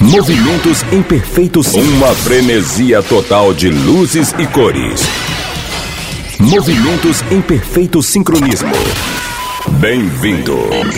Movimentos em perfeito sincronismo. Uma frenesia total de luzes e cores. Movimentos em perfeito sincronismo. Bem-vindo.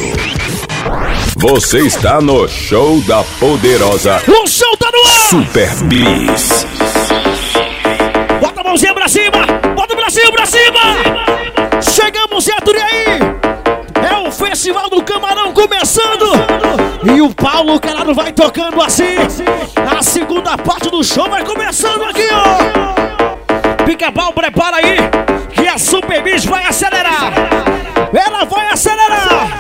Você está no Show da Poderosa. O show tá no ar! Super Bis. Bota a mãozinha pra cima! Bota o Brasil pra cima! Chegamos, Zé, e aí? É o Festival do Camarão começando! E o Paulo Calado vai tocando assim. A segunda parte do show vai começando aqui, ó! Pica-pau, prepara aí, que a Super Bis vai acelerar! Ela vai acelerar!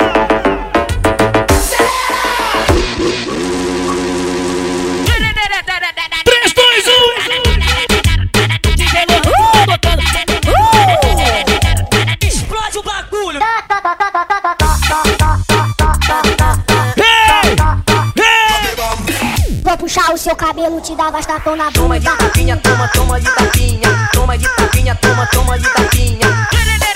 3, 2, 1! Explode o bagulho! Vou puxar o seu cabelo, te dar bastapão na Toma de bunda. tapinha, toma, toma de tapinha. Toma de tapinha, toma, toma de tapinha.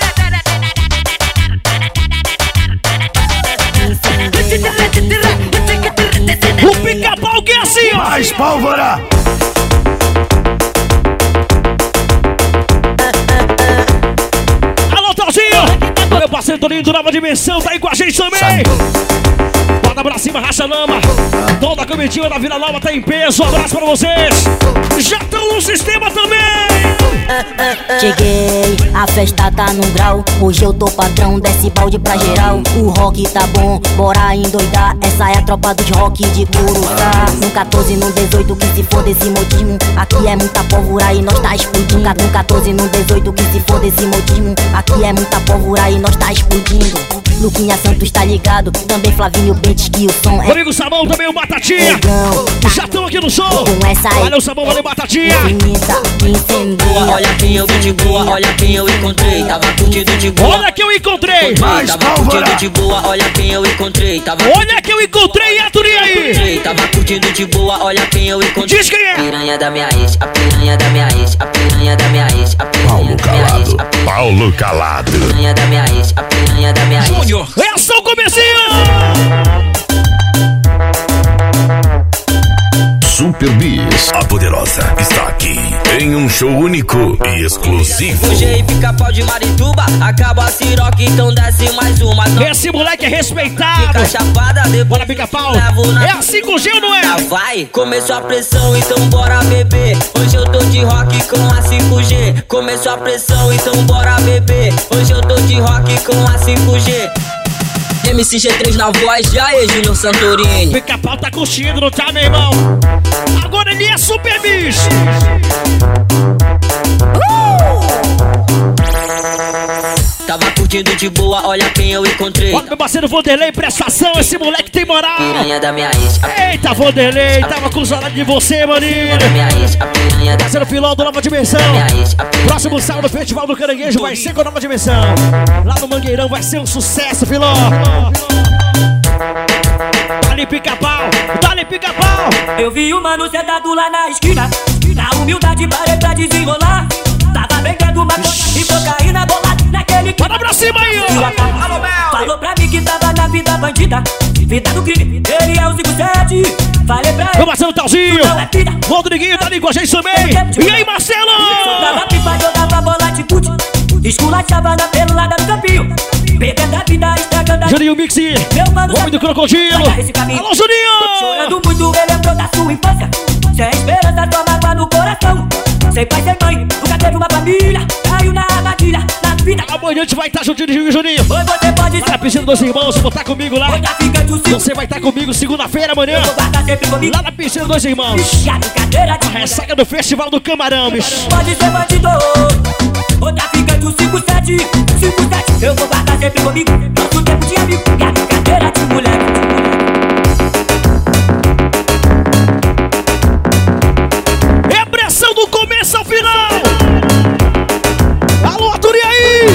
O pica-pau que é assim, ó! Mais pólvora! Alô, Talzinho! Meu parceiro Toninho do Nova Dimensão tá aí com a gente também! Bota pra cima, racha lama! Toda a comitiva da Vila Nova tá em peso, um abraço pra vocês! Já estão no sistema também! Cheguei, a festa tá num grau. Hoje eu tô padrão, desce balde pra geral. O rock tá bom, bora endoidar. Essa é a tropa dos rock de Curuçá. No 14, no 18, que se for desse modismo. Aqui é muita pólvora e nós tá explodindo. No 14, no 18, que se for desse modismo. Aqui é muita pólvora e nós tá explodindo. Luquinha Santos tá ligado, também Flavinho Bentes, que o som é Rodrigo Sabão, também o Batatinha! negão. Já estão aqui no show! Com essa aí, Valeu, Sabão, valeu, Batatinha! infinita, incendeia. Olha quem eu vi de boa, olha quem eu encontrei. Tava curtindo de boa. Olha que eu encontrei! Mais Tava pólvora! curtindo de boa, olha quem eu encontrei. Tava Olha que eu encontrei, Aturi aí! Tava curtindo de boa, olha quem eu encontrei. Diz quem é! Piranha da minha ex, a piranha da minha ex, a piranha da minha ex, a piranha da minha ex, a Paulo Calado. piranha da minha ex, a piranha da minha ex. É só o comecinho! Super Bis. A Poderosa está aqui em um show único e exclusivo. Hoje aí pica-pau de Marituba, acaba a siroca, então desce mais uma. Não Esse moleque é respeitado! fica chapada, depois Bora, pica-pau! levo na É a 5G ou não é? vai, começou a pressão, então bora beber. Hoje eu tô de rock com a 5G. Começou a pressão, então bora beber. Hoje eu tô de rock com a 5G. MC G3 na voz, e aí, Júnior Santorini? Pica-pau tá curtindo, não tá, meu irmão? Agora ele é Super Bis! Tava curtindo de boa, olha quem eu encontrei. Olha meu parceiro Vanderlei, prestação, esse moleque tem moral! Piranha da minha ex, a Eita, Vanderlei, tava com saudade de você, maninho! da minha ex, a piranha da Parceiro Pilão do Nova Dimensão! minha ex, a piranha. Próximo sábado, Festival do Caranguejo vai ser com a Nova Dimensão! Lá no Mangueirão vai ser um sucesso, Pilão! Dá-lhe pica-pau! Dá-lhe pica-pau! Eu vi o mano sentado lá na esquina. Na humildade parei pra desenrolar. Tava vendendo maconha e cocaína bolada naquele que Bora pra cima aí, ó! falou pra mim que tava na vida bandida. Vida do crime, ele é o 57. Falei pra Meu ele, parceiro Talzinho! não é filha. Rodriguinho tá ali com a gente também! E aí, Marcelo? Soltava pipa, jogava bola de fute. Esculachava na pelada no campinho. Bebendo a vida, estragando a Juninho Mixi! meu mano Homem do Crocodilo! esse caminho. Alô, Juninho! Chorando muito, ele lembrou da sua infância. Sem esperança, tua mágoa no coração. Sem pai, sem mãe, nunca teve uma família. Caiu na armadilha, na vida. Amanhã a gente vai estar juntinho de Juninho! Hoje você pode Lá na ser piscina dos irmãos, vou estar comigo lá! hoje a fica do seu. Você vai estar comigo segunda-feira, amanhã! Vou guardar sempre comigo. Lá na piscina dos irmãos! E a brincadeira de A ressaca do Festival do Camarão, bicho! pode ser bandido. Outra fica do 57. Eu vou guardar sempre comigo. Nosso tempo de amigo. E a brincadeira de moleque. É pressão do começo ao final! Alô, Aturi aí!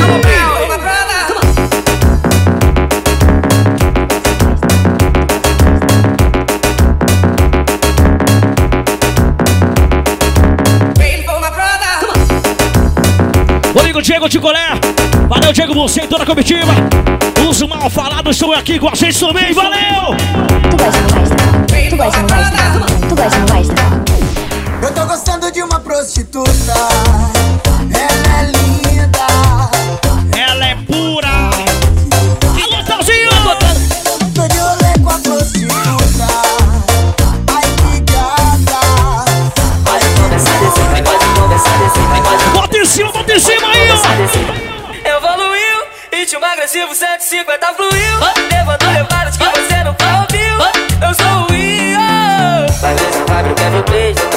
Rodrigo Diego Ticolé! Valeu, Diego, você e toda a comitiva! Os mal falados estão aqui com a gente também, valeu! Tu gosta, não gosta? Tu gosta, não gosta?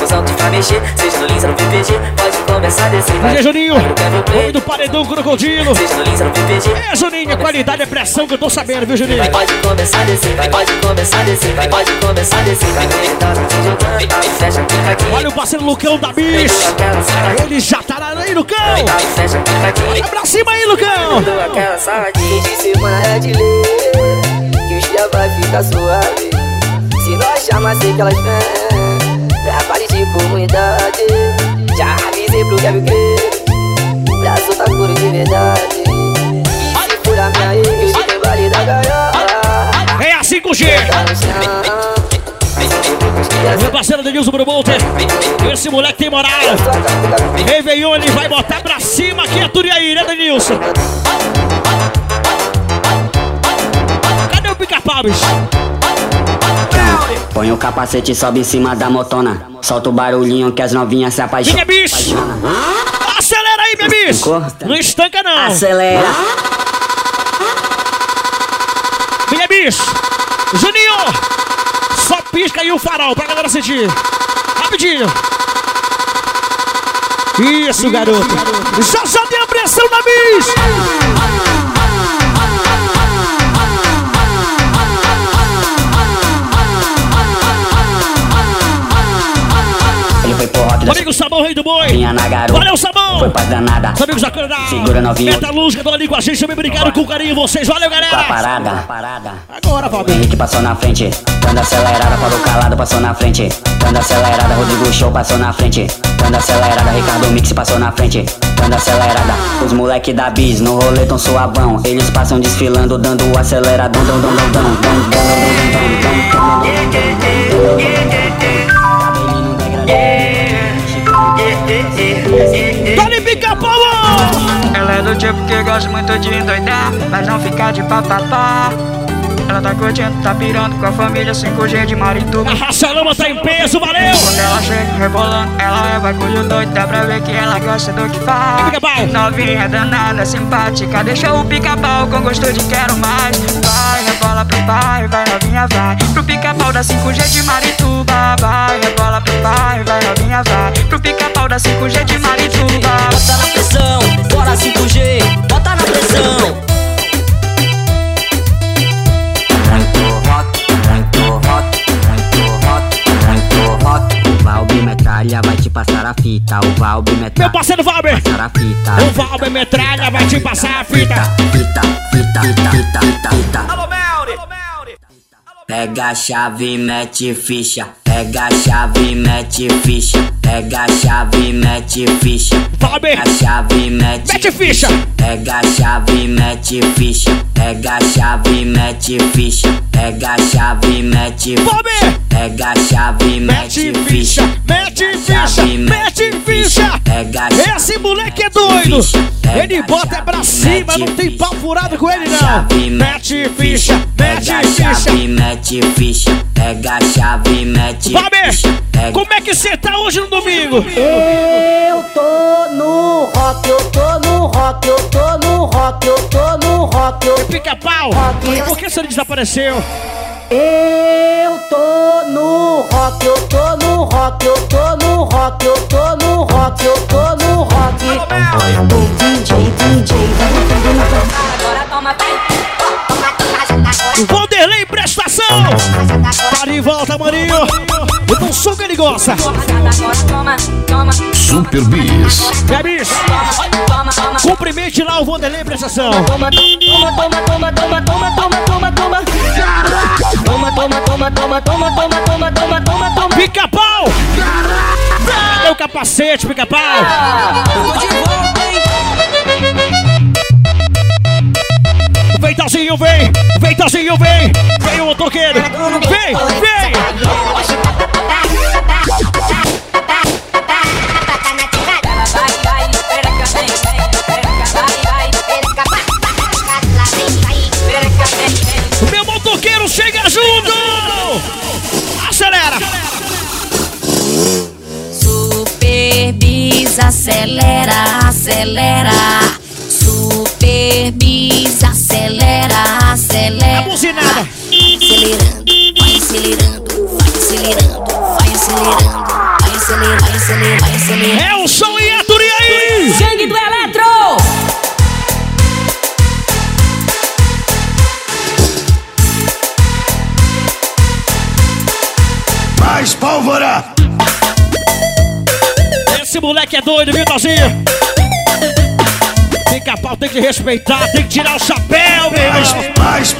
cuzão que vai mexer. Seja no Lins ou no PPG, pode começar a descer. Vai, Juninho, homem do paredão crocodilo. Seja no Lins ou no PPG. É, Juninho, a qualidade é pressão que eu tô sabendo, viu, Juninho? Pode começar a descer, pode começar a descer, pode começar a descer. Vai fecha, fica aqui. Olha o parceiro Lucão da Bis. Ele já tá aí, Lucão. Fecha, fica aqui. É pra cima aí, Lucão. Dou aquela saladinha de semana é de lei, que os dias vai ficar suave. Se nós chamar, sei que elas vêm. Trabalho de comunidade. Já avisei pro Kevin Crer, pra soltar couro de verdade. E se furar minha aí, que hoje tem baile da gaiola. É a 5G. Meu parceiro Denilson Brumonter. Esse moleque tem moral. Réveillon, ele vai botar pra cima aqui a Turiaí, né, Denilson? Cadê o pica-pau, bicho? Põe o capacete e sobe em cima da motona. Solta o barulhinho que as novinhas se apaixonam. Minha bicho! Acelera aí, minha bicho! Não estanca, não! Acelera! Minha bicho! Juninho! Só pisca aí o farol pra galera sentir. Rapidinho! Isso, garoto! Já tem a pressão da bicho! Amigo Sabão, rei do boi. Valeu, Sabão. Foi pra danada. Os amigos da Canadá. Segura novinho. Metalúrgica, estão ali com a gente. Também brincaram com carinho vocês. Valeu, galera. Parada. Agora, Fábio. Henrique passou na frente. Dando acelerada, Paulo Calado passou na frente. Dando acelerada, Rodrigo Show passou na frente. Dando acelerada, Ricardo Mix passou na frente. Dando acelerada, os moleque da Bis no rolê tão suavão. Eles passam desfilando, dando o aceleradão. Dá-lhe pica-pau! Ela é do tipo que gosta muito de endoidar, mas não ficar de papapá. Ela tá curtindo, tá pirando com a família 5G de Marituba. A raça lama tá em peso, valeu! Quando ela chega rebolando, ela é bagulho doido. Dá pra ver que ela gosta do que faz. Pica-pau! Novinha danada, simpática, deixa o pica-pau com gosto de quero mais. Vai, rebola pro pai, vai novinha, vai pro pica-pau da 5G de Marituba. Vai, rebola pro pai, vai novinha, vai pro pica-pau da 5G de Marituba. Bota na pressão, bora 5G, bota na pressão. O Valber Metralha vai te passar a fita. O Valber Metralha. Meu parceiro Valber! Passar a fita. O Valber Metralha vai te passar a fita. Alô, Melri! Pega a chave, mete ficha. Pega a chave, mete ficha. Pega a chave, mete ficha. Valber! Pega a chave, Mete ficha! Pega a chave, mete ficha. Pega a chave, mete ficha. Pega a chave, mete Valber! Pega a chave, Mete ficha! Mete ficha! Mete ficha! Pega a Esse moleque é doido! Ele bota pra cima, não tem pau furado com ele não! Mete ficha! Mete ficha! Mete ficha. Pega a chave, mete Valber! ficha. Como é que você tá hoje no domingo? Eu tô no rock, eu tô no rock, eu tô no rock, eu tô no rock, eu Pica-pau! Por que você desapareceu? Eu tô no rock, eu tô no rock, eu tô no rock, eu tô no rock, eu tô no rock. Agora toma Vanderlei Prestação! Tá de volta, maninho! O som que ele gosta! Agora toma. Super Bis. É bicho! Cumprimente lá o Vanderlei Prestação! Toma. Pica-pau! Cadê o capacete, pica-pau? Tô de volta, hein? Vem, Tazinho, vem! Vem, Tazinho, vem! Vem, o motoqueiro! Vem! Meu motoqueiro chega junto! Acelera! Super Bis, acelera, acelera. Super Bis, acelera, acelera. A buzinada! Acelerando, vai acelerando, vai acelerando, vai acelerando, vai acelerando. acelera. É o som e a Turi aí! Sangue do Eletro! Mais pólvora! Esse moleque é doido, viu, Tozinho? Pica-pau tem que respeitar, tem que tirar o chapéu, meu irmão. Mais!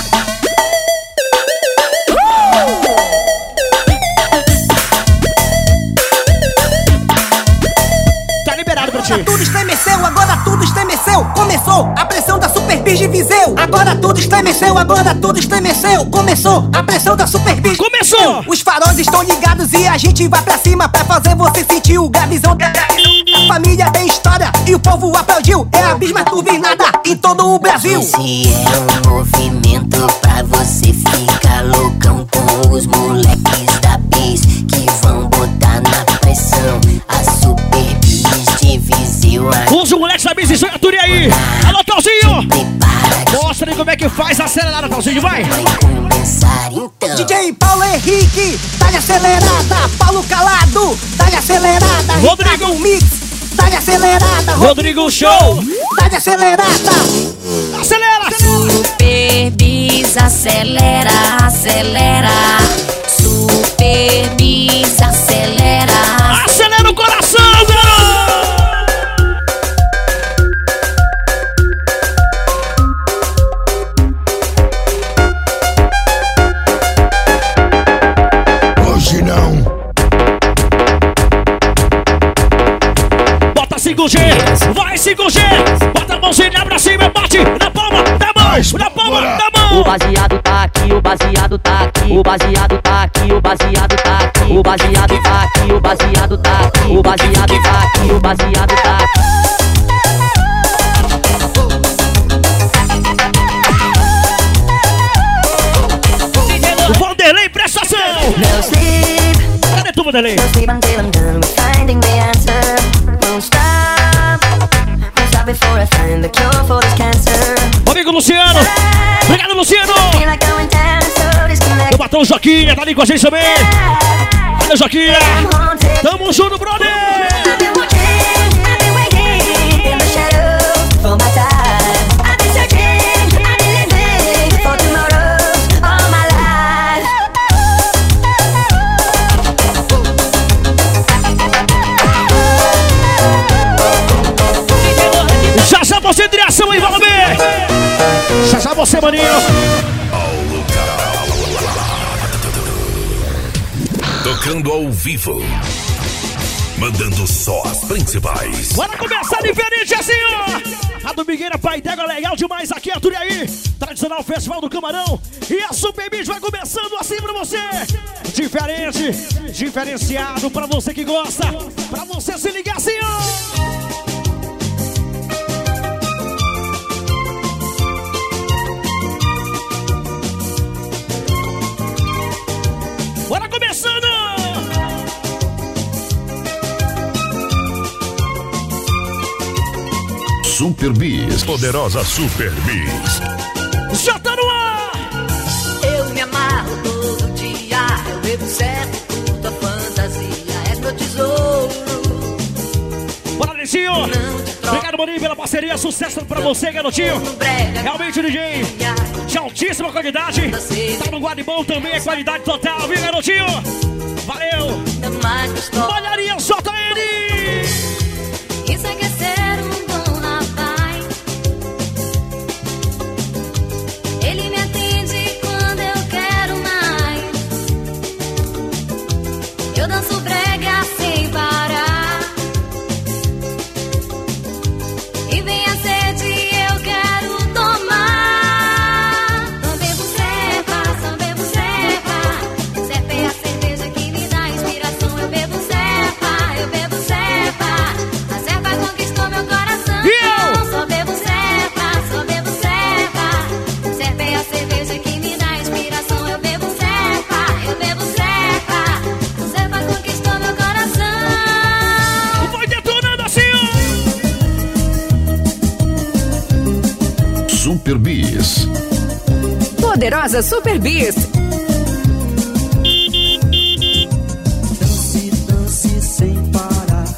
Tá liberado pra ti. Tudo estremeceu, agora tudo estremeceu. Começou a pressão da Super Bis de Viseu. Agora tudo estremeceu, agora tudo estremeceu. Começou a pressão da Super Bis. Começou! Os faróis estão ligados e a gente vai pra cima pra fazer você sentir o gravizão. A família tem história e o povo aplaudiu. É a Bis mais turbinada em todo o Brasil. Esse é um movimento pra você ficar loucão com os moleques da Bis que vão botar na pressão. A Super Bis de Viseu. Os moleques da Bis e a Turi aí. Alô, Talzinho! Mostra aí como é que faz a acelerada, Talzinho, vai! Vai começar então. DJ Paulo Henrique, dá-lhe acelerada. Paulo Calado, dá-lhe acelerada. Rodrigo Ricardo Mix, dá-lhe acelerada. Rodrigo Show! Dá-lhe acelerada. Acelera! Super Bis acelera, acelera. Super Bis acelera. Acelera o coração, garoto! Hoje não! Bota 5G, vai 5G! Bota a mãozinha pra cima, bate na palma da mão! Na palma da mão! O baseado tá aqui, o baseado tá aqui. O baseado tá aqui, o baseado tá aqui. O baseado tá aqui, o baseado tá aqui. O baseado tá aqui, o baseado tá aqui. O Vanderlei, presta atenção! No sleep, Cadê tu, Vanderlei? no sleep until I'm done with finding the answer. Won't stop before I find the cure for this cancer. Amigo Luciano! Obrigado, Luciano! Feel like going down, so disconnected. O Batão Joquinha tá ali com a gente também! Valeu, Joquinha! Tamo junto, brother! I've been watching, I've been waiting in the shadows for my time. I've been searching, I've been living for tomorrow all my life. Já já você direção aí, vamos ver! Já já você, maninho! Tocando ao vivo. Mandando só as principais. Bora começar diferente assim, ó! A Domingueira Pai d'Égua legal demais aqui, a Turiaí. Tradicional Festival do Camarão. E a Super Bis vai começando assim pra você. Diferente, diferenciado pra você que gosta. Pra você se ligar assim, ó! Bora começando! Super Bis. Poderosa Super Bis. Já tá no ar! Eu me amarro todo dia, eu bebo certo, curto a fantasia, és meu tesouro. Bora, Licinho! Obrigado, maninho, pela parceria, sucesso pra você, garotinho! Realmente, DJ, de altíssima qualidade, tá no Guaribão também, é qualidade total, viu, garotinho? Valeu! Malharia, solta ele! Isso é que é ser um bom rapaz. Ele me atende quando eu quero mais. Eu danço brega sem parar. E vem a sede, eu quero tomar. Só bebo cepa, só bebo cepa. Cepa é a cerveja que me dá inspiração. Eu bebo cepa, eu bebo cepa. A cepa conquistou meu coração. Só bebo cepa, só bebo cepa. Cepa é a cerveja que me dá inspiração. Eu bebo cepa, eu bebo cepa. A cepa conquistou meu coração. Vai detonando assim, ó! Super Bis. Poderosa Super Bis. Dance, dance sem parar.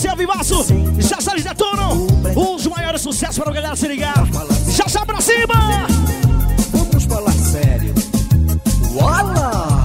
ser ao vivaço. Já já eles detonam os maiores sucessos para a galera se ligar. Já já pra cima. Vamos falar sério. Uala!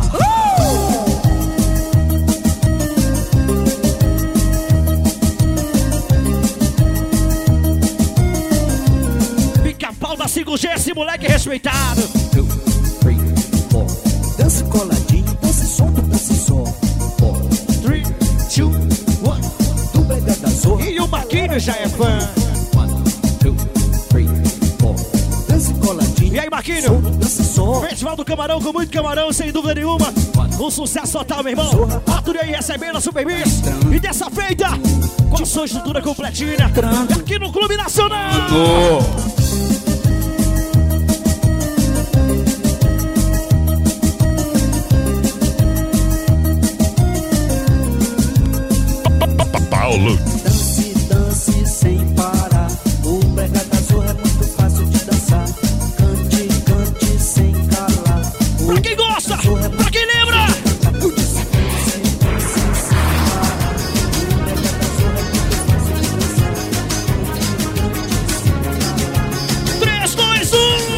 Pica-pau da 5G, esse moleque respeitado. 2, 3, 4. Dança coladinho, dança solto, dança solto. 3, 2, 1. Do Brega da Zorra. E o Marquinhos já é fã. 1, 2, 3, 4. Dança coladinho. E aí, Marquinhos? Dança solto. Festival do Camarão, com muito camarão, sem dúvida nenhuma. Um sucesso total, meu irmão. Arthur aí recebendo a Super Bis. E dessa feita, com a sua estrutura completinha. Aqui no Clube Nacional. Paulo. Dance, dance sem parar. O Brega da Zorra é muito fácil de dançar. Cante, cante sem calar. Pra quem gosta, pra quem lembra. 3, 2,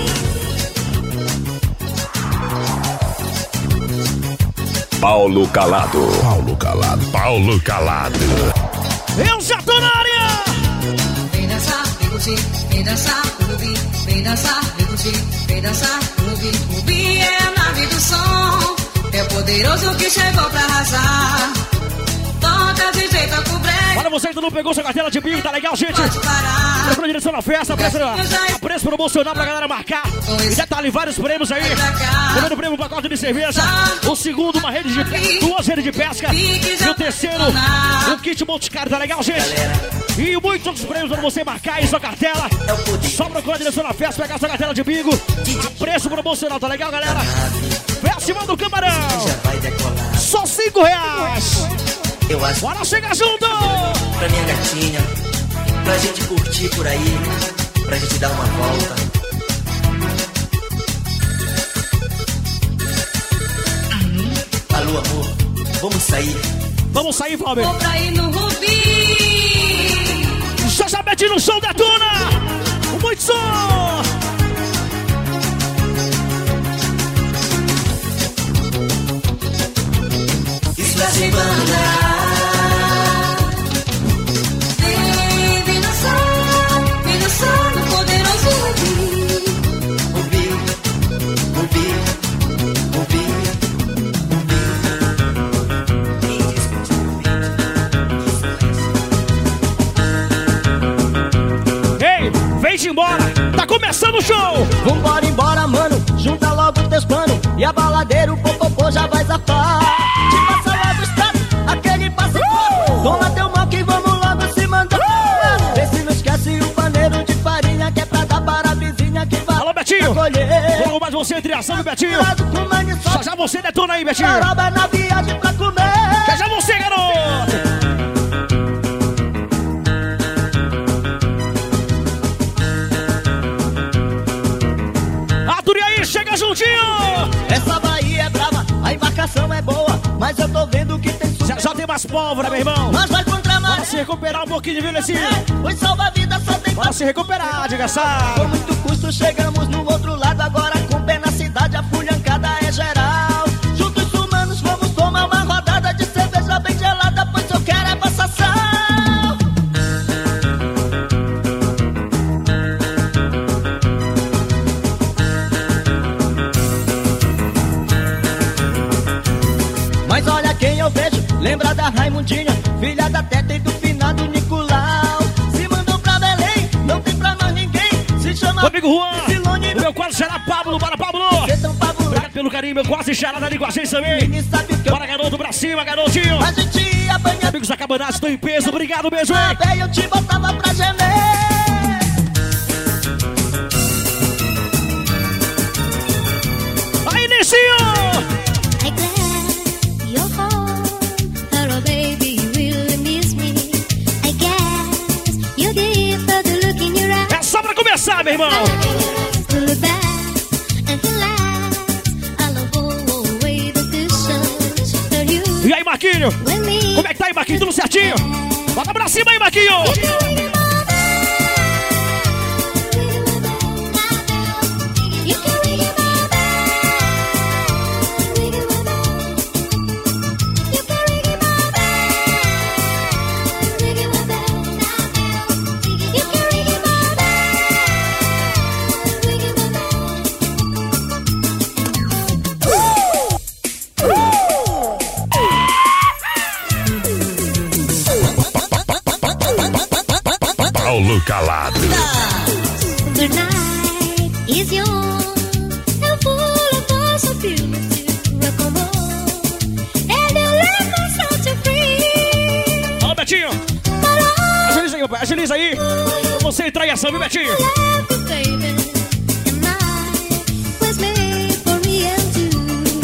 1. Paulo Calado. Paulo Calado. Paulo Calado. Eu já tô na área. Vem dançar, vem curtir, vem dançar, clube, vem dançar, vem curtir, vem dançar, clube. Clube é a nave do som, é o poderoso que chegou pra arrasar. Toca de jeito a cobrir. Para você que não pegou sua cartela de bingo, tá legal, gente? Tá pra direção na festa, preço promocional pra galera marcar. E detalhe, vários prêmios aí. Primeiro prêmio, um pacote de cerveja. O segundo, uma rede de pesca, 2 redes de pesca. E o terceiro, um kit Monte Carlo, tá legal, gente? E muitos outros prêmios pra você marcar aí sua cartela. Só procurar a direção na festa, pegar sua cartela de bingo. Preço promocional, tá legal, galera? Festival do Camarão. Só R$5. Bora chegar junto! Pra minha gatinha, pra gente curtir por aí, pra gente dar uma volta. Alô, amor, vamos sair? Vamos sair, Fábio! Vou pra ir no Rubi. Já Betinho no show da Tuna! Muito som! Isso é sem banda. Vem embora, tá começando o show! Vambora embora, mano, junta logo teus planos e a baladeira, o popopô já vai zafar. Te passa lá do estado, aquele passe toma teu mal que vamos logo se mandar. Vê se não esquece o paneiro de farinha que é pra dar para a vizinha que vai. Alô, Betinho! Logo mais você entre ação, meu Betinho! Já você detona aí, Betinho! Caroba na viagem pra comer. Já você, garoto! Chega juntinho! Essa Bahia é brava, a embarcação é boa, mas eu tô vendo que tem já tem mais pólvora, meu irmão! Mas vai contra mais. Bora se recuperar um pouquinho, viu, Nessinho? Os salva-vidas só tem. Bora se recuperar, desgraçado! Com muito custo chegamos no outro lado, agora com pé na cidade, a fulhancada é geral. Juntos humanos, vamos tomar uma rodada de cerveja bem gelada, pois eu quero é passar sal. Mas olha quem eu vejo, lembra da Raimundinha, filha da Teta e do finado Nicolau. Se mandou pra Belém, não tem pra mais ninguém. Se chama amigo Juan, o meu quase xará Pablo, bora Pablo. Obrigado pelo carinho, meu quase xará tá ali com a gente também. Bora garoto, pra cima, garotinho. A gente ia banhar. Amigos da Cabanagem, estão em peso, obrigado mesmo, hein? Eu te botava pra gemer. Aí, Nissinho! É só pra começar, meu irmão! E aí, Marquinho? Como é que tá aí aí, Marquinhos, tudo certinho. Bota pra cima aí, Marquinhos. Paulo Calado. The night is young. Eu pulo, posso feel it como and you let me set you free. Alô, Betinho. Agiliza aí, papai. Agiliza aí. Você entrar em ação, viu, Betinho? Was made for me and you.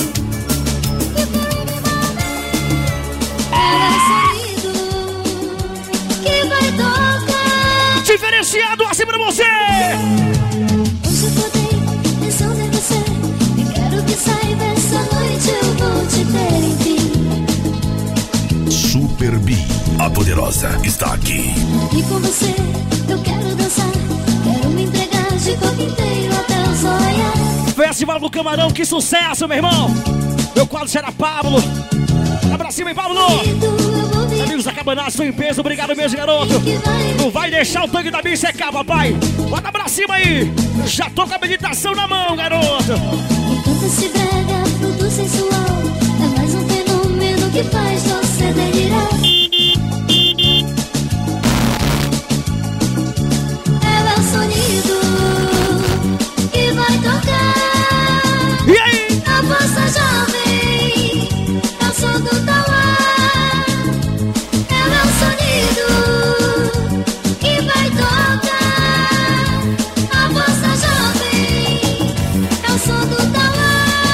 Que vai tocar. Diferenciado assim pra você. Hoje eu acordei pensando em você e quero que saiba essa noite eu vou te ter em ti. Super B, a poderosa, está aqui. E com você eu quero dançar, quero me entregar de corpo inteiro até os olhos. Festival do Camarão, que sucesso, meu irmão. Meu quadro será Pablo. Tá pra cima, hein, Pablo? Amigos da Cabanagem, estou em peso, obrigado mesmo, garoto. Não vai deixar o tanque da bicha secar, papai. Bota pra cima aí. Já tô com a meditação na mão, garoto. Enquanto esse brega, fruto sensual, é mais um fenômeno que faz você delirar. É o sonido que vai tocar. E aí? A força jovem, é o som do tauá. É o sonido que vai tocar. A força jovem, é o som do tauá.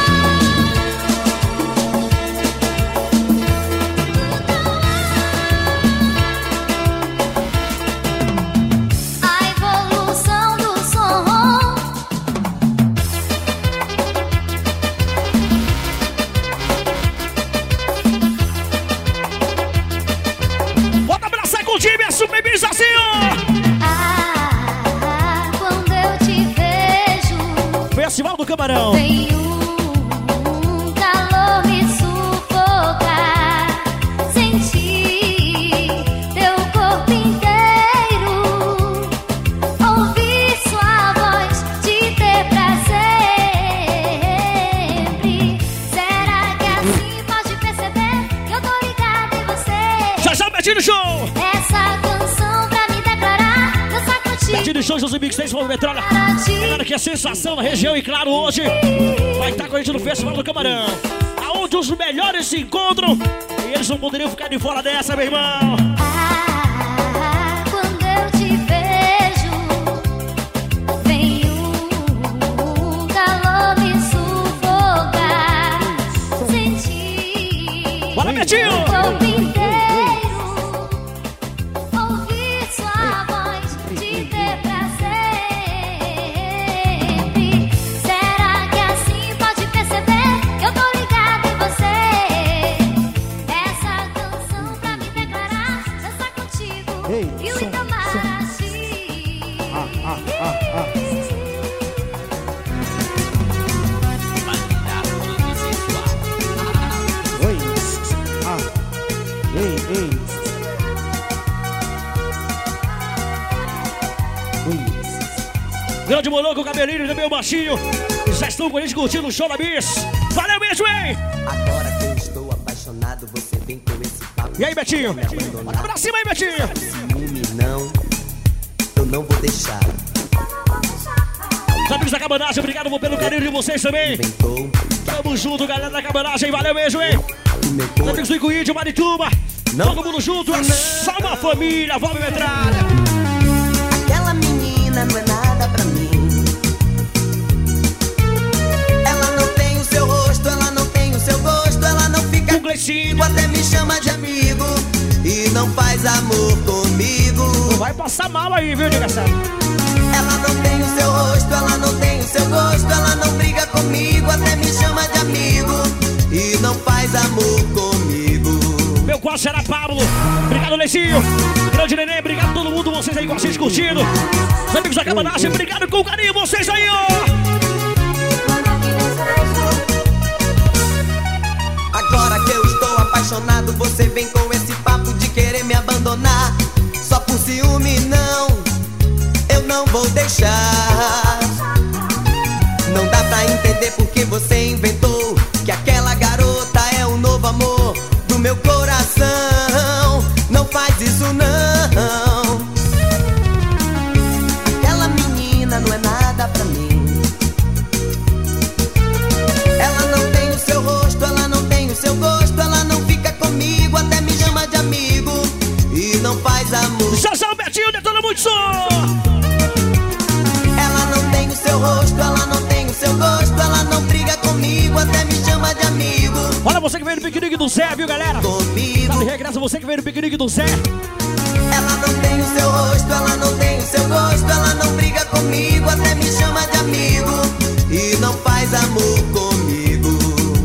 A evolução do som. Bota abraçar com o time, é Super B assim, ó. Quando eu te vejo, Festival do Camarão. vem um calor me sufocar. Sentir teu corpo inteiro, ouvir sua voz, te ter pra sempre. Será que assim pode perceber que eu tô ligada em você? Já já, Betinho do Show. Essa canção pra me declarar, dançar contigo. Betinho do Show, José Mix, 6 por metralha. Galera, que é sensação na região e claro, hoje vai estar com a gente no Festival do Camarão, aonde os melhores se encontram e eles não poderiam ficar de fora dessa, meu irmão. Quando eu te vejo, vem um calor me sufocar. Sentir Bora, Betinho! o corpo inteiro, ouvir sua voz, te ter pra sempre. Será que assim pode perceber que eu tô ligada em você? Essa canção pra me declarar, dançar contigo e o Itamaraty. Oi. Ei, ei. Grande Moloco, o cabelinho e também o baixinho já estão com a gente curtindo o show da Bis. Valeu mesmo, hein? Agora que eu estou apaixonado, você vem com esse papo. E aí, Betinho? Bora pra cima aí, Betinho! Ciúme não, eu não vou deixar. Os amigos da Cabanagem, obrigado pelo carinho de vocês também. Tamo junto, galera da Cabanagem, valeu mesmo, hein? Os amigos do Icuí, de Marituba, todo mundo junto, é só uma família, vamos metralha. Aquela menina não é nada pra mim. Ela não tem o seu rosto, ela não tem o seu gosto, ela não fica comigo, até me chama de amigo e não faz amor comigo. Não vai passar mal aí, viu, desgraçado? Ela não tem o seu rosto, ela não tem o seu gosto, ela não briga comigo, até me chama de amigo e não faz amor comigo. Meu quadro Costa, Xará Pablo. Obrigado, Leicinho. Grande Neném, obrigado a todo mundo, vocês aí com a gente curtindo. Os amigos da cabanagem, obrigado com carinho, vocês aí, ó. Agora que eu estou apaixonado, você vem com esse papo de querer me abandonar. Só por ciúme não, eu não vou deixar. Não dá pra entender porque você inventou que aquela garota é o novo amor do meu coração. Não faz isso não. Aquela menina não é nada pra mim. Ela não tem o seu rosto, ela não tem o seu gosto. Ela não fica comigo, até me chama de amigo e não faz amor. José Albertinho, detona muito som. Ela não tem o seu rosto, ela não tem o seu gosto. Ela não briga comigo, até me chama de amigo. Olha você que veio no piquenique do Zé, viu, galera? Comigo. Tá de regresso, você que veio no piquenique do Zé. Ela não tem o seu rosto, ela não tem o seu gosto. Ela não briga comigo, até me chama de amigo e não faz amor comigo.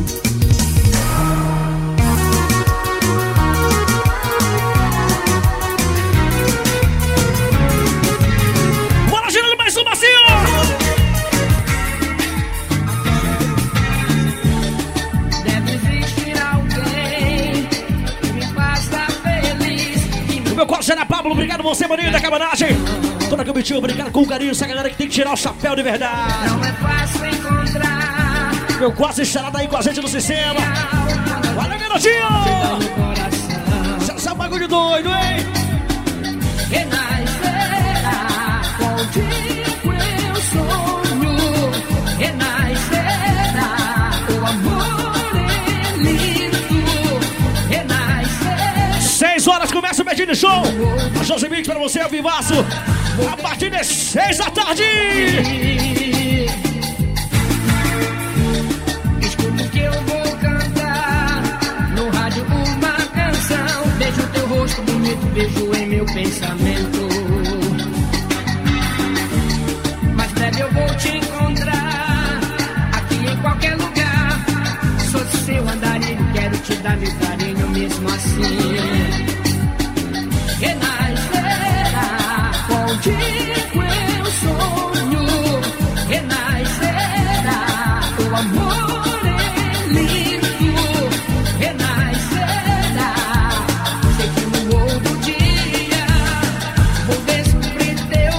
Bora girando mais um macio! Deve existir alguém que me faça feliz. O meu corte era Pablo, obrigado você, maninho da cabanagem. Toda a comitiva, obrigado com carinho. Essa galera que tem que tirar o chapéu de verdade. Não é fácil encontrar. Meu quase estará daí com a gente no sistema. Valeu, garotinho! Esse é um bagulho doido, hein? Renascerá, contigo eu sonho. Renascerá, o amor é lindo. Renascerá. 6 horas começa o Medina Show. A Josemix pra você, ao vivaço. A partir das 6 da tarde. Escuta o que eu vou cantar. No rádio uma canção. Vejo teu rosto bonito, vejo em meu pensamento. Mas breve eu vou te encontrar. Aqui em qualquer lugar. Sou seu andarilho, quero te dar meu carinho mesmo assim. Renascerá, contigo eu sonho. Renascerá, o amor é lindo. Renascerá, sei que no outro dia vou descobrir teu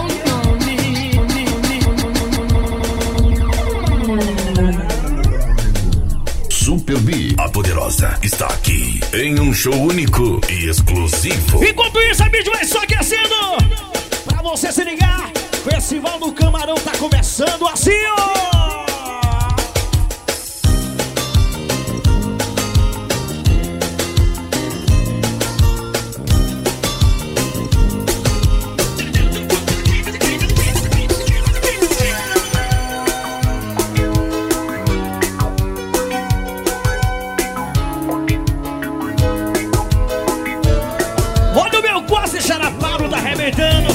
nome. Super B, a poderosa, está aqui em um show único e exclusivo. Enquanto isso, a mídia vai só aquecendo. Pra você se ligar, Festival do Camarão tá começando assim, ó. Olha o meu quase Xará Pablo, tá arrebentando.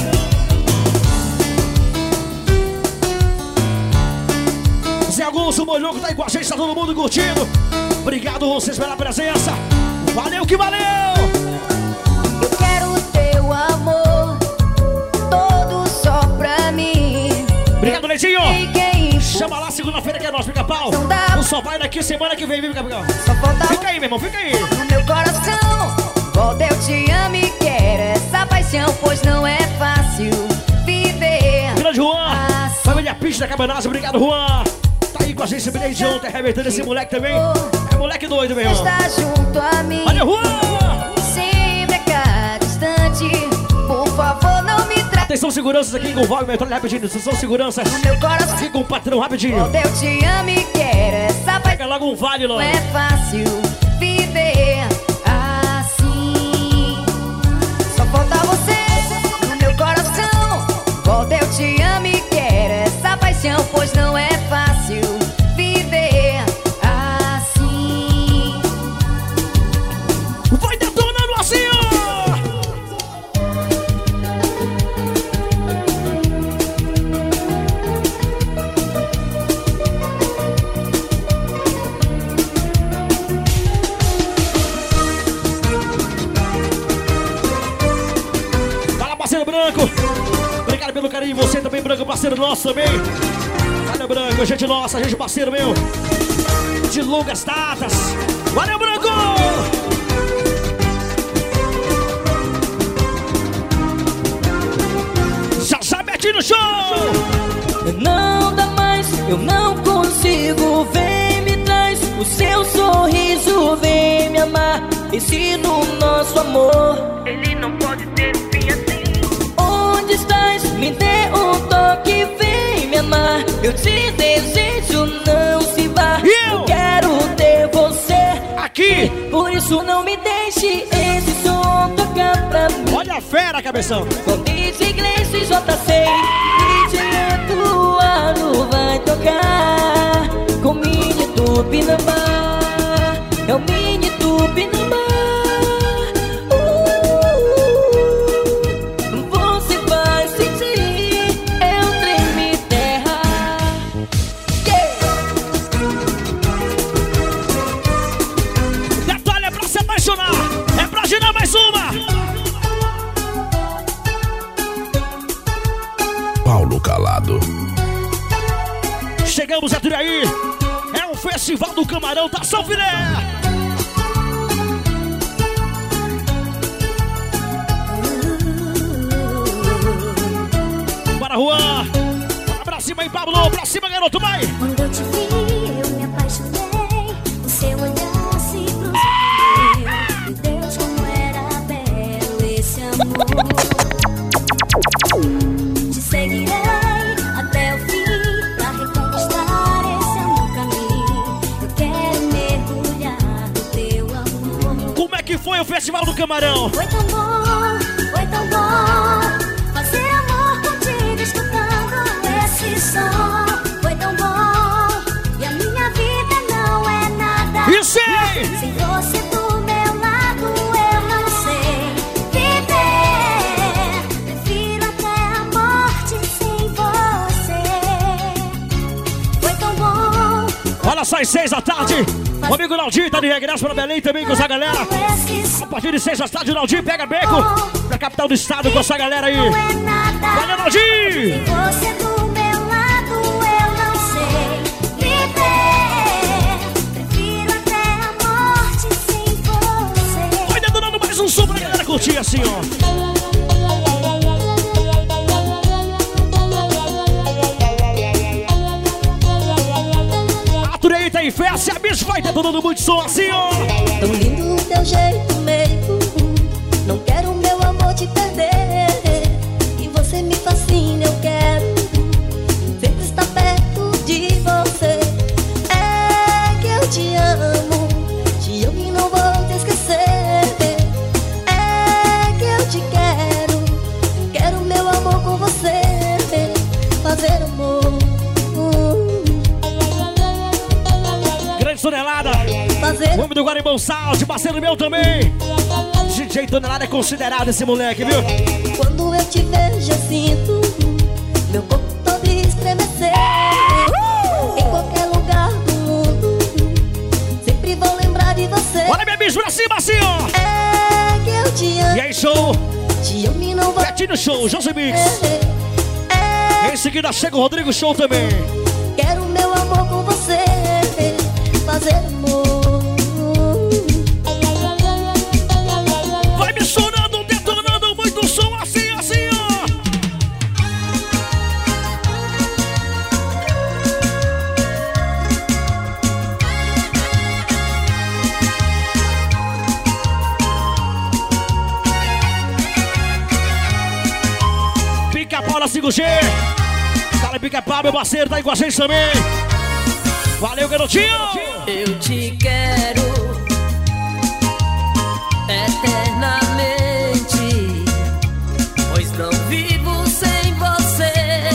Zé Augusto, o Molhoco tá aí com a gente, tá todo mundo curtindo. Obrigado vocês pela presença. Valeu que valeu! Eu quero o teu amor, todo só pra mim. Obrigado, Leitinho! Ninguém Chama lá segunda-feira que é nosso pica-pau. O Só vai daqui semana que vem, viu, pica-pau? Fica aí, meu irmão, fica aí. no meu coração. Volta, eu te amo e quero essa paixão, pois não é fácil viver. Grande Juan, família Pista da Cabanagem, obrigado, Juan. Tá aí com a gente, desde ontem, arrebentando esse moleque também. É moleque doido, meu irmão. Está junto a mim. Olha, Juan! Sempre cá distante. Por favor, não me trate. Atenção, seguranças aqui com o Val, meu rapidinho. Atenção, seguranças. No meu coração. Aqui com o patrão, rapidinho. Volta, eu te amo e quero essa paixão. Pega logo um vale, logo. Não é fácil viver assim. Só falta você no meu coração. Volta, eu te amo e quero essa paixão, pois não é fácil viver assim. Vai detonando assim, ó! carinho. Você também, Branco, parceiro nosso também. Valeu, Branco, gente nossa, gente parceiro meu. De longas datas. Valeu, Branco! Já mete no show! Não dá mais, eu não consigo. Vem, me traz o seu sorriso. Vem me amar, ensina o nosso amor. Ele não pode ter um fim assim. Onde estás? Me dê um toque. Vem me amar, eu te desejo, não se vá. Eu quero ter você aqui. Por isso não me deixe esse som tocar pra mim. Olha a fera, cabeção. Condiz inglês e JC. E direto Alu vai tocar com mini Tupinambá. É o mini Tupinambá. Você vai sentir, eu treme terra. Detalhe é pra se apaixonar, é pra girar mais uma. Paulo Calado. Chegamos a Turiaí. É o Festival do Camarão da São Filé. Para Juan. Pra cima aí, Pablo. Pra cima, garoto, vai. Quando eu te vi, eu me apaixonei. O seu olhar se cruzou. Meu Deus, como era belo esse amor. Te seguirei até o fim pra reconquistar esse amor pra mim. Eu quero mergulhar no teu amor. Como é que foi o Festival do Camarão? Foi tão bom fazer amor contigo escutando esse som. Foi tão bom e a minha vida não é nada. E sei! Sem você do meu lado eu não sei viver. Prefiro até a morte sem você. Foi tão bom. Olha só, às 6 da tarde. O amigo Naldinho tá de regresso pra Belém também com essa galera. A partir de 6 da tarde, o Naldinho pega beco pra capital do estado com essa galera aí. Valeu, Naldinho! Você do meu lado eu não sei viver. Prefiro até a morte sem você. Vai detonando mais um som pra galera curtir assim, ó. Tá em festa, a bicho vai detonando muito som assim, ó. Tão lindo o teu jeito meio. Não quero meu amor te perder. E você me fascina, eu quero sempre estar perto de você. É que eu te amo e não vou te esquecer. É que eu te quero meu amor com você. Fazer amor. Tonelada, o homem do Guaribão Sound, parceiro meu também. DJ Tonelada é considerado esse moleque, viu? Quando eu te vejo eu sinto meu corpo todo estremecer. Em qualquer lugar do mundo sempre vou lembrar de você. Olha minha bicho pra cima assim, ó. É que eu te amo. E aí, show? Te amo e não vou. Betinho Show, José Mix. Em seguida chega o Rodrigo Show também. Quero meu amor com você. Fazer amor. Vai me sonando, detonando muito som assim, assim, ó. Pica-pau na 5G. Fala, Pica-pau, meu parceiro, tá aí com a gente também. Valeu, garotinho! Eu te quero eternamente, pois não vivo sem você.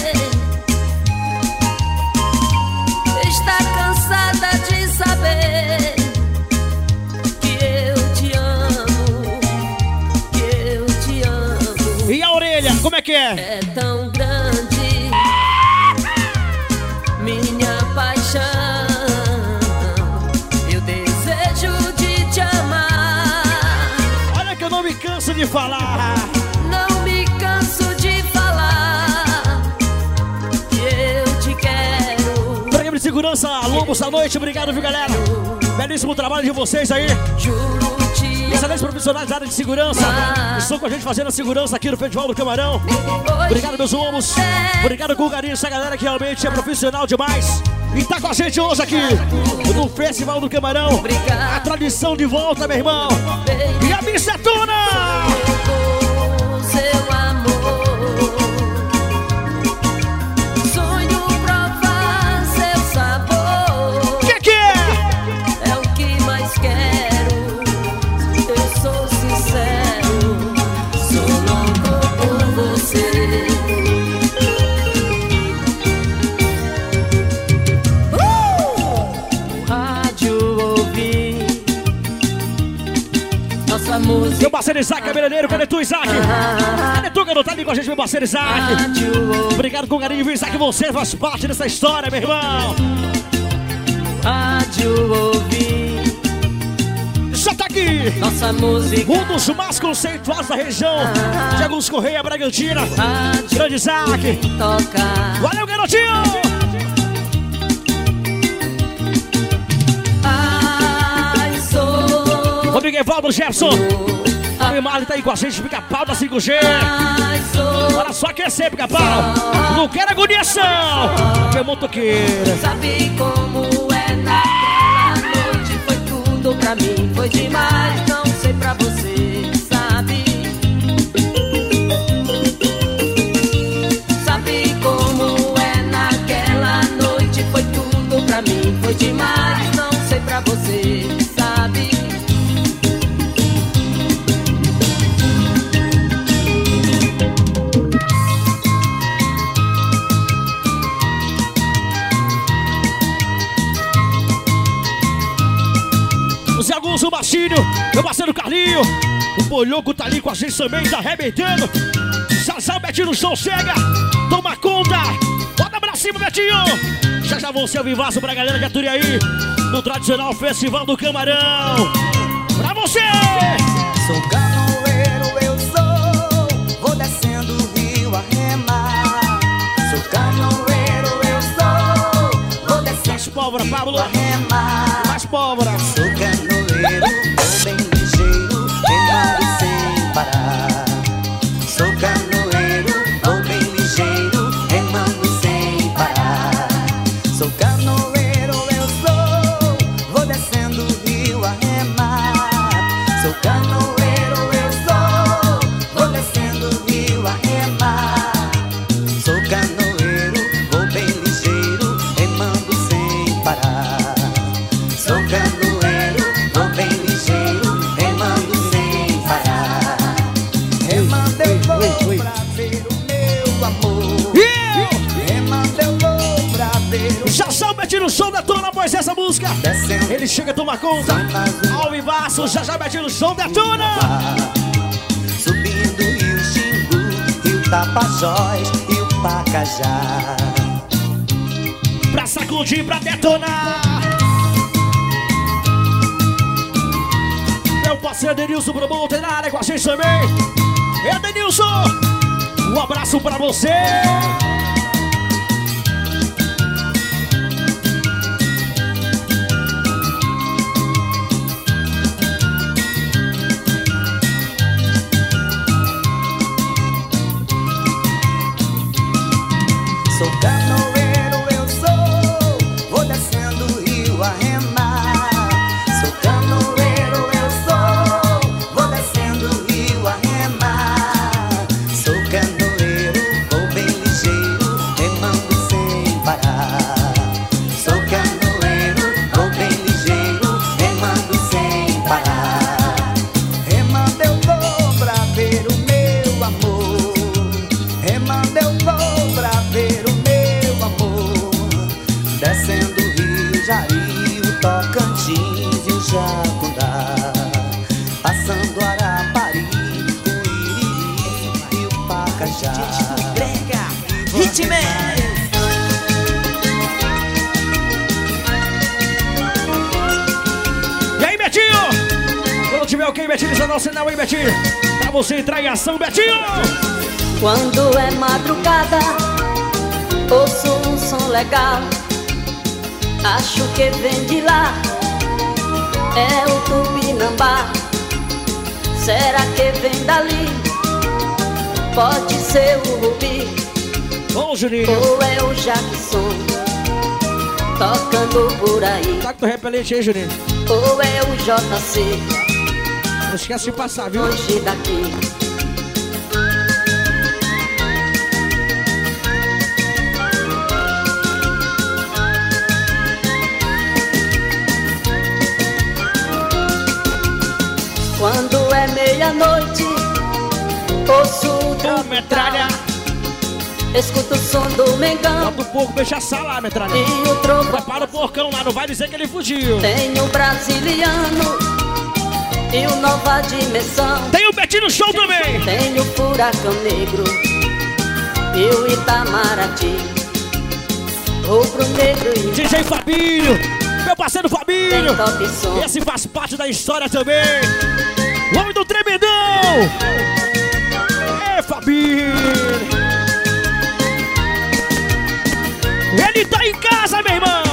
Está cansada de saber que eu te amo, que eu te amo. E a orelha, como é que é? É tão grande minha paixão. De falar. Não me canso de falar segurança Lobos da Noite, obrigado, viu, galera? Belíssimo trabalho de vocês aí. Excelentes profissionais da área de segurança. Estão com a gente fazendo a segurança aqui no Festival do Camarão. Obrigado, meus lombos. Obrigado com carinho essa galera que realmente é profissional demais. E tá com a gente hoje aqui no Festival do Camarão. A tradição de volta, meu irmão. E a Missetona! Seu amor, sonho provar seu sabor. Que é? É o que mais quero. Eu sou sincero, sou louco por você. Rádio ouvir nossa música. Meu parceiro Isaac, cabeleireiro, cadê tu, Isaac? Cadê tu, que não tá ali com a gente, meu parceiro Isaac? Obrigado com carinho, viu, Isaac? Você faz parte dessa história, meu irmão. Rádio ouvir já tá aqui. Nossa música. Um dos mais conceituados da região. Thiago Correia, Bragantina. Grande Isaac. Toca. Valeu, garotinho. Ai, sou. Rodrigo Evaldo, Jefferson. O Marley tá aí com a gente, Pica-Pau da 5G. Bora só aquecer, Pica-Pau. Não quero agoniação. Que é motoqueira. Sabe como é naquela noite? Foi tudo pra mim, foi demais. Não sei pra você, sabe? Sabe como é naquela noite? Foi tudo pra mim, foi demais. Não sei pra você, sabe? O Zé Augusto, o Baixinho, meu parceiro Carlinho. O Bolhoco tá ali com a gente também, tá arrebentando. Já o Betinho no show chega. Toma conta. Bota pra cima, Betinho. Já você ao vivaço pra galera de Aturiaí. No tradicional Festival do Camarão. Pra você. Sou canoeiro, eu sou. Vou descendo o rio a remar. Sou canoeiro, eu sou. Vou descendo mais pólvora, Pablo. a remar. Mais pólvora. Sou canoeiro, vou bem ligeiro, remando sem parar. Sou canoeiro, vou bem ligeiro, remando sem parar. Sou canoeiro, eu sou. Vou descendo o rio a remar. Sou canoeiro, eu sou. Vou descendo o rio a remar. Sou canoeiro, vou bem ligeiro, remando sem parar. Sou canoeiro, vou bem ligeiro, remando sem parar. Remando eu vou pra ver o meu amor. Remando eu vou pra ver o Já o Betinho no show da Tona após essa música. Ele chega a tomar conta. Ao vivaço, já o Betinho no show da Tona. Subindo o rio Xingu, rio Tapajós e o Pacajá. Pra sacudir, pra detonar. Meu parceiro Denilson Promoter na área com a gente também. É, Denilson, um abraço pra você. Sou canoeiro, eu sou. Vou descendo o rio a remar. Sou canoeiro, eu sou. Vou descendo o rio a remar. Sou canoeiro, vou bem ligeiro, remando sem parar. Sou canoeiro, vou bem ligeiro, remando sem parar. Remando eu vou pra ver o meu amor. Remando eu vou pra ver o meu amor. Descendo o rio Jari, o Tocantins e o Jacundá. Passando Arapari, o Iriri e o Pacajá. Hitman. E aí, Betinho? Quando tiver ok, Betinho, já dá o sinal aí, Betinho. Pra você entrar em ação, Betinho. Quando é madrugada, ouço um som legal. Acho que vem de lá, é o Tupinambá. Será que vem dali? Pode ser o Rubi. Ô, Juninho. Ou é o Jackson tocando por aí. Tá com o repelente aí, Juninho. Ou é o JC. Não esquece de passar, viu? Longe daqui. Quando é meia-noite, ouço o metralha. Escuta o som do Mengão. Bota o porco, deixa a sala, metralha. E o troco. Prepara o porcão lá, não vai dizer que ele fugiu. Tem o Brasiliano e o Nova Dimensão. Tem o Betinho Show também. Tem o Furacão Negro e o Itamaraty. Rubro Negro e DJ Fabinho, meu parceiro Fabinho. Top som. Esse faz parte da história também. O homem do tremendão. É Fabinho. Ele tá em casa, meu irmão.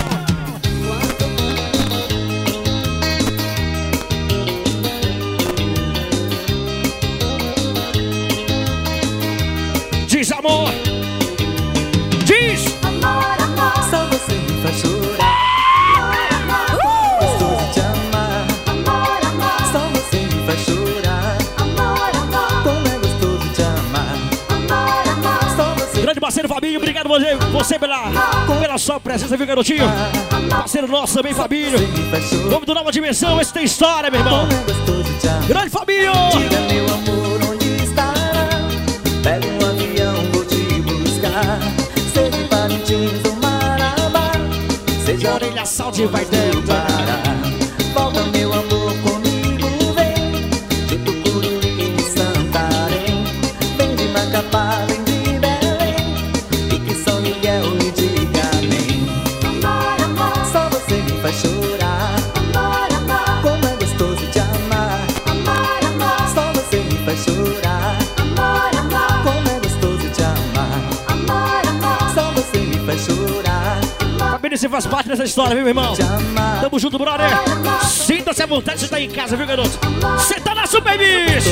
Diz amor. Diz amor, amor. Só você me faz chorar. Gostoso de amar. Amor, amor. Só você me faz chorar. Amor, amor. Como é gostoso de amar. Amor, amor. Só você. Grande parceiro Fabinho, obrigado você pela sua presença, viu, garotinho? Parceiro nosso também, Fabinho. Nome do Nova Dimensão, esse tem história, meu irmão. Grande Fabinho. Diga, meu amor, onde está? Pega um avião, vou te buscar. Seja em Parintins ou Marabá, seja Orelha Salde vai dentro. Volta, meu amor, comigo, vem. De Tucuruí e Santarém. Vem de Macapá, vem de Belém. E que São Miguel me diga amém. Amor, amor. Só você me faz chorar. Amor, amor. Como é gostoso de amar. Amor, amor. Só você me faz chorar. Amor, amor. Como é gostoso de amar. Amor, amor. Só você me faz chorar. Fabinho, você faz parte dessa história, viu, meu irmão? Tamo junto, brother. Sinta-se à vontade, você tá em casa, viu, garoto? Você tá na Super Bis.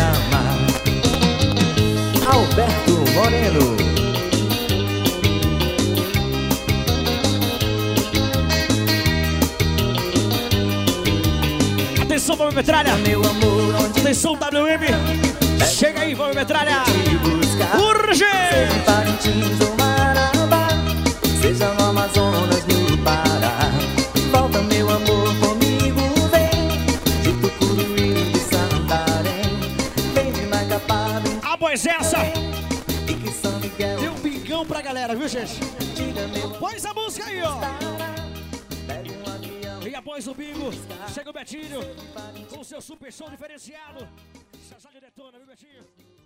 Alberto Moreno. Atenção, vamos metralha. Atenção, WM. Chega aí, vamos metralha. Urgente. Parintins ou Marabá, seja no Amazonas, no Pará. Volta, meu amor, comigo, vem. De Tucuruí e Santarém. Vem de Macapá, vem de Após essa, e que São Miguel. deu um bigão pra galera, viu, gente? Após a música aí, ó. E após o bingo, chega o Betinho com o seu super som diferenciado. Sazade detona, viu, Betinho?